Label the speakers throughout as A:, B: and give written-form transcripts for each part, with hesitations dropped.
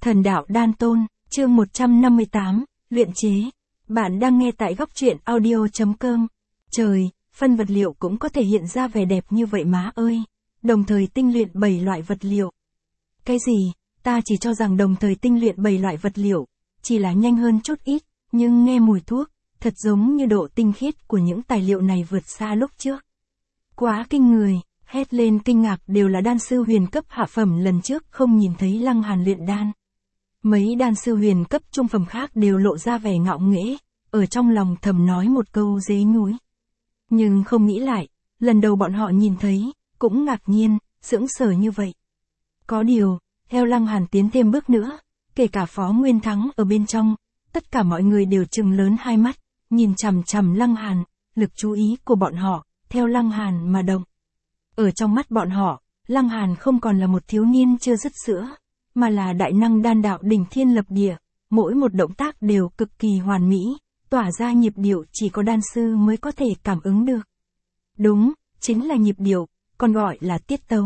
A: Thần đạo đan tôn, chương 158, luyện chế. Bạn đang nghe tại góc truyện audio.com. Trời, phân vật liệu cũng có thể hiện ra vẻ đẹp như vậy má ơi. Đồng thời tinh luyện 7 loại vật liệu. Cái gì? Ta chỉ cho rằng đồng thời tinh luyện 7 loại vật liệu, chỉ là nhanh hơn chút ít, nhưng nghe mùi thuốc, thật giống như độ tinh khiết của những tài liệu này vượt xa lúc trước. Quá kinh người, hét lên kinh ngạc đều là đan sư huyền cấp hạ phẩm lần trước không nhìn thấy Lăng Hàn luyện đan. Mấy đan sư huyền cấp trung phẩm khác đều lộ ra vẻ ngạo nghễ, ở trong lòng thầm nói một câu dế nhúi. Nhưng không nghĩ lại, lần đầu bọn họ nhìn thấy, cũng ngạc nhiên, sững sờ như vậy. Có điều, theo Lăng Hàn tiến thêm bước nữa, kể cả Phó Nguyên Thắng ở bên trong, tất cả mọi người đều trừng lớn hai mắt, nhìn chằm chằm Lăng Hàn, lực chú ý của bọn họ, theo Lăng Hàn mà động. Ở trong mắt bọn họ, Lăng Hàn không còn là một thiếu niên chưa dứt sữa, mà là đại năng đan đạo đỉnh thiên lập địa, mỗi một động tác đều cực kỳ hoàn mỹ, tỏa ra nhịp điệu chỉ có đan sư mới có thể cảm ứng được. Đúng, chính là nhịp điệu, còn gọi là tiết tấu.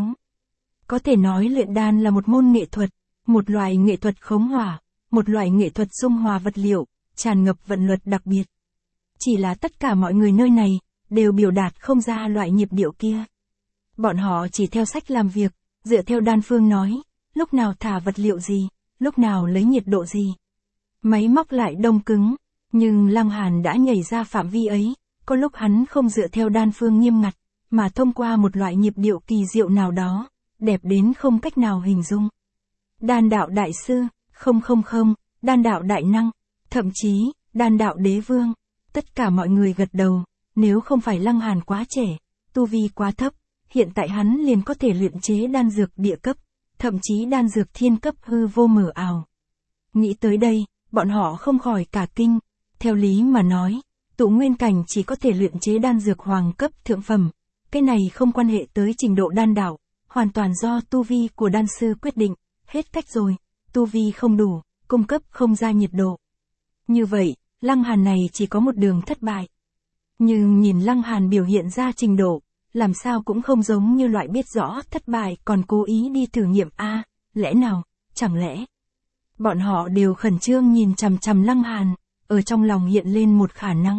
A: Có thể nói luyện đan là một môn nghệ thuật, một loại nghệ thuật khống hỏa, một loại nghệ thuật dung hòa vật liệu, tràn ngập vận luật đặc biệt. Chỉ là tất cả mọi người nơi này, đều biểu đạt không ra loại nhịp điệu kia. Bọn họ chỉ theo sách làm việc, dựa theo đan phương nói, lúc nào thả vật liệu gì, lúc nào lấy nhiệt độ gì. Máy móc lại đông cứng, nhưng Lăng Hàn đã nhảy ra phạm vi ấy, có lúc hắn không dựa theo đan phương nghiêm ngặt, mà thông qua một loại nhịp điệu kỳ diệu nào đó, đẹp đến không cách nào hình dung. Đan đạo đại sư, không, đan đạo đại năng, thậm chí, đan đạo đế vương, tất cả mọi người gật đầu, nếu không phải Lăng Hàn quá trẻ, tu vi quá thấp, hiện tại hắn liền có thể luyện chế đan dược địa cấp, thậm chí đan dược thiên cấp hư vô mờ ảo. Nghĩ tới đây, bọn họ không khỏi cả kinh, theo lý mà nói, tụ nguyên cảnh chỉ có thể luyện chế đan dược hoàng cấp thượng phẩm, cái này không quan hệ tới trình độ đan đạo, hoàn toàn do tu vi của đan sư quyết định, hết cách rồi, tu vi không đủ, cung cấp không ra nhiệt độ. Như vậy, Lăng Hàn này chỉ có một đường thất bại. Nhưng nhìn Lăng Hàn biểu hiện ra trình độ, làm sao cũng không giống như loại biết rõ thất bại còn cố ý đi thử nghiệm a, lẽ nào, chẳng lẽ. Bọn họ đều khẩn trương nhìn chằm chằm Lăng Hàn, ở trong lòng hiện lên một khả năng.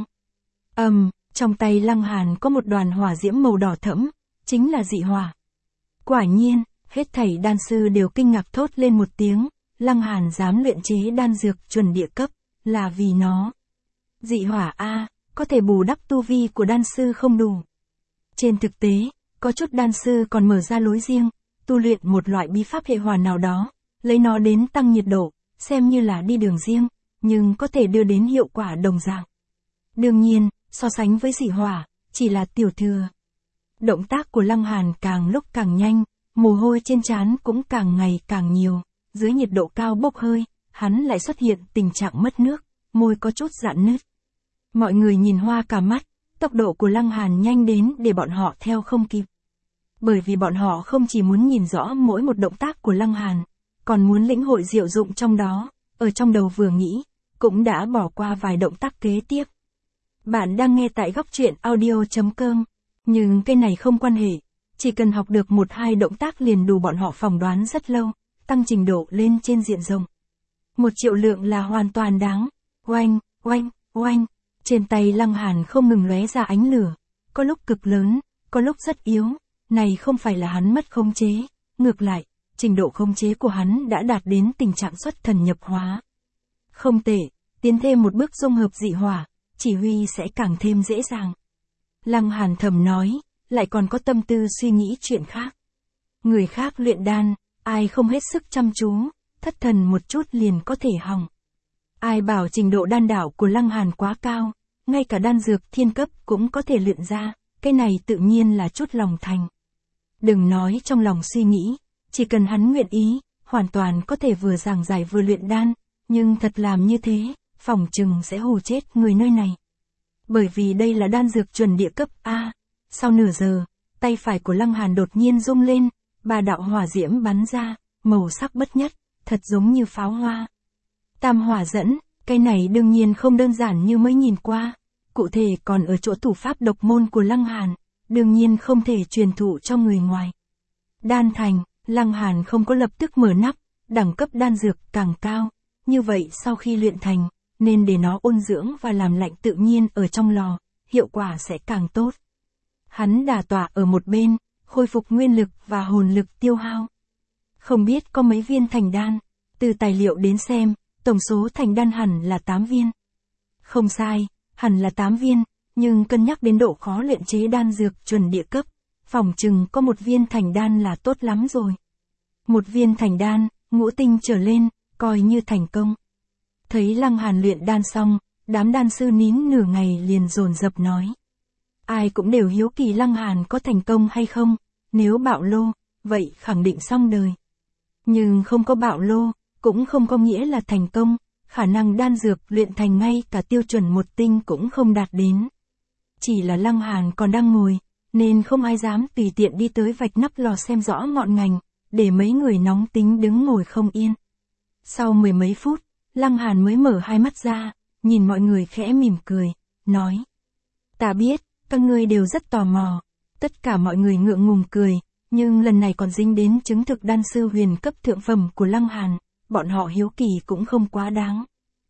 A: Trong tay Lăng Hàn có một đoàn hỏa diễm màu đỏ thẫm, chính là dị hỏa. Quả nhiên, hết thảy đan sư đều kinh ngạc thốt lên một tiếng, Lăng Hàn dám luyện chế đan dược chuẩn địa cấp, là vì nó. Dị hỏa a, có thể bù đắp tu vi của đan sư không đủ. Trên thực tế, có chút đan sư còn mở ra lối riêng, tu luyện một loại bí pháp hệ hỏa nào đó, lấy nó đến tăng nhiệt độ, xem như là đi đường riêng, nhưng có thể đưa đến hiệu quả đồng dạng. Đương nhiên, so sánh với dị hỏa, chỉ là tiểu thừa. Động tác của Lăng Hàn càng lúc càng nhanh, mồ hôi trên trán cũng càng ngày càng nhiều, dưới nhiệt độ cao bốc hơi, hắn lại xuất hiện tình trạng mất nước, môi có chút rạn nứt. Mọi người nhìn hoa cả mắt, tốc độ của Lăng Hàn nhanh đến để bọn họ theo không kịp. Bởi vì bọn họ không chỉ muốn nhìn rõ mỗi một động tác của Lăng Hàn, còn muốn lĩnh hội diệu dụng trong đó, ở trong đầu vừa nghĩ, cũng đã bỏ qua vài động tác kế tiếp. Bạn đang nghe tại góc truyện audio.com, nhưng cái này không quan hệ, chỉ cần học được 1-2 động tác liền đủ bọn họ phỏng đoán rất lâu, tăng trình độ lên trên diện rộng. 1 triệu lượng là hoàn toàn đáng. Oanh, oanh, oanh. Trên tay Lăng Hàn không ngừng lóe ra ánh lửa, có lúc cực lớn, có lúc rất yếu, này không phải là hắn mất khống chế, ngược lại, trình độ khống chế của hắn đã đạt đến tình trạng xuất thần nhập hóa. Không tệ, tiến thêm một bước dung hợp dị hỏa, chỉ huy sẽ càng thêm dễ dàng. Lăng Hàn thầm nói, lại còn có tâm tư suy nghĩ chuyện khác. Người khác luyện đan, ai không hết sức chăm chú, thất thần một chút liền có thể hỏng. Ai bảo trình độ đan đạo của Lăng Hàn quá cao, ngay cả đan dược thiên cấp cũng có thể luyện ra, cái này tự nhiên là chút lòng thành. Đừng nói trong lòng suy nghĩ, chỉ cần hắn nguyện ý, hoàn toàn có thể vừa giảng giải vừa luyện đan, nhưng thật làm như thế, phỏng chừng sẽ hù chết người nơi này. Bởi vì đây là đan dược chuẩn địa cấp A. Sau nửa giờ, tay phải của Lăng Hàn đột nhiên rung lên, 3 đạo hỏa diễm bắn ra, màu sắc bất nhất, thật giống như pháo hoa. Tam hỏa dẫn, cái này đương nhiên không đơn giản như mới nhìn qua, cụ thể còn ở chỗ thủ pháp độc môn của Lăng Hàn, đương nhiên không thể truyền thụ cho người ngoài. Đan thành, Lăng Hàn không có lập tức mở nắp, đẳng cấp đan dược càng cao, như vậy sau khi luyện thành, nên để nó ôn dưỡng và làm lạnh tự nhiên ở trong lò, hiệu quả sẽ càng tốt. Hắn đả tọa ở một bên, khôi phục nguyên lực và hồn lực tiêu hao. Không biết có mấy viên thành đan, từ tài liệu đến xem, tổng số thành đan hẳn là 8 viên. Không sai, hẳn là 8 viên, nhưng cân nhắc đến độ khó luyện chế đan dược chuẩn địa cấp, phỏng chừng có một viên thành đan là tốt lắm rồi. Một viên thành đan, ngũ tinh trở lên, coi như thành công. Thấy Lăng Hàn luyện đan xong, đám đan sư nín nửa ngày liền dồn dập nói. Ai cũng đều hiếu kỳ Lăng Hàn có thành công hay không, nếu bạo lô, vậy khẳng định xong đời. Nhưng không có bạo lô, cũng không có nghĩa là thành công, khả năng đan dược luyện thành ngay cả tiêu chuẩn một tinh cũng không đạt đến. Chỉ là Lăng Hàn còn đang ngồi, nên không ai dám tùy tiện đi tới vạch nắp lò xem rõ ngọn ngành, để mấy người nóng tính đứng ngồi không yên. Sau 10 mấy phút, Lăng Hàn mới mở hai mắt ra, nhìn mọi người khẽ mỉm cười, nói. Ta biết, các ngươi đều rất tò mò. Tất cả mọi người ngượng ngùng cười, nhưng lần này còn dính đến chứng thực đan sư huyền cấp thượng phẩm của Lăng Hàn, bọn họ hiếu kỳ cũng không quá đáng.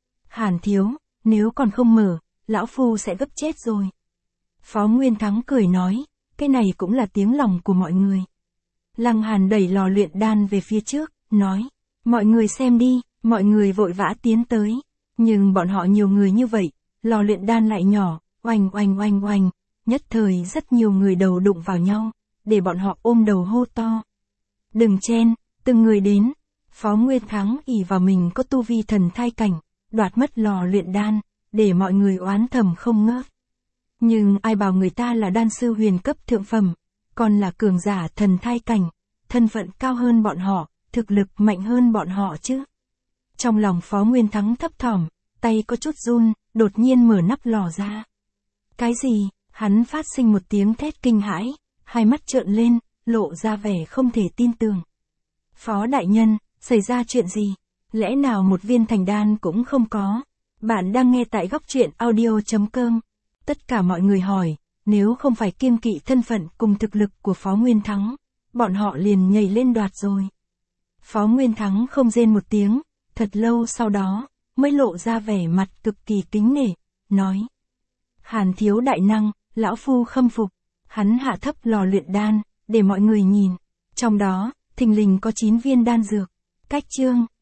A: Hàn thiếu, nếu còn không mở, lão phu sẽ gấp chết rồi. Phó Nguyên Thắng cười nói, cái này cũng là tiếng lòng của mọi người. Lăng Hàn đẩy lò luyện đan về phía trước, nói, mọi người xem đi, mọi người vội vã tiến tới. Nhưng bọn họ nhiều người như vậy, lò luyện đan lại nhỏ, oanh oanh oanh oanh, nhất thời rất nhiều người đầu đụng vào nhau, để bọn họ ôm đầu hô to. Đừng chen, từng người đến. Phó Nguyên Thắng ỷ vào mình có tu vi thần thai cảnh, đoạt mất lò luyện đan, để mọi người oán thầm không ngớt. Nhưng ai bảo người ta là đan sư huyền cấp thượng phẩm, còn là cường giả thần thai cảnh, thân phận cao hơn bọn họ, thực lực mạnh hơn bọn họ chứ. Trong lòng Phó Nguyên Thắng thấp thỏm, tay có chút run, đột nhiên mở nắp lò ra. Cái gì? Hắn phát sinh một tiếng thét kinh hãi, hai mắt trợn lên, lộ ra vẻ không thể tin tưởng. Phó đại nhân, xảy ra chuyện gì? Lẽ nào một viên thành đan cũng không có? Bạn đang nghe tại góc truyện audio.com. Tất cả mọi người hỏi, nếu không phải kiêng kỵ thân phận cùng thực lực của Phó Nguyên Thắng, bọn họ liền nhảy lên đoạt rồi. Phó Nguyên Thắng không rên một tiếng, thật lâu sau đó, mới lộ ra vẻ mặt cực kỳ kính nể, nói. Hàn thiếu đại năng, lão phu khâm phục. Hắn hạ thấp lò luyện đan, để mọi người nhìn. Trong đó, thình lình có 9 viên đan dược. Cách chương.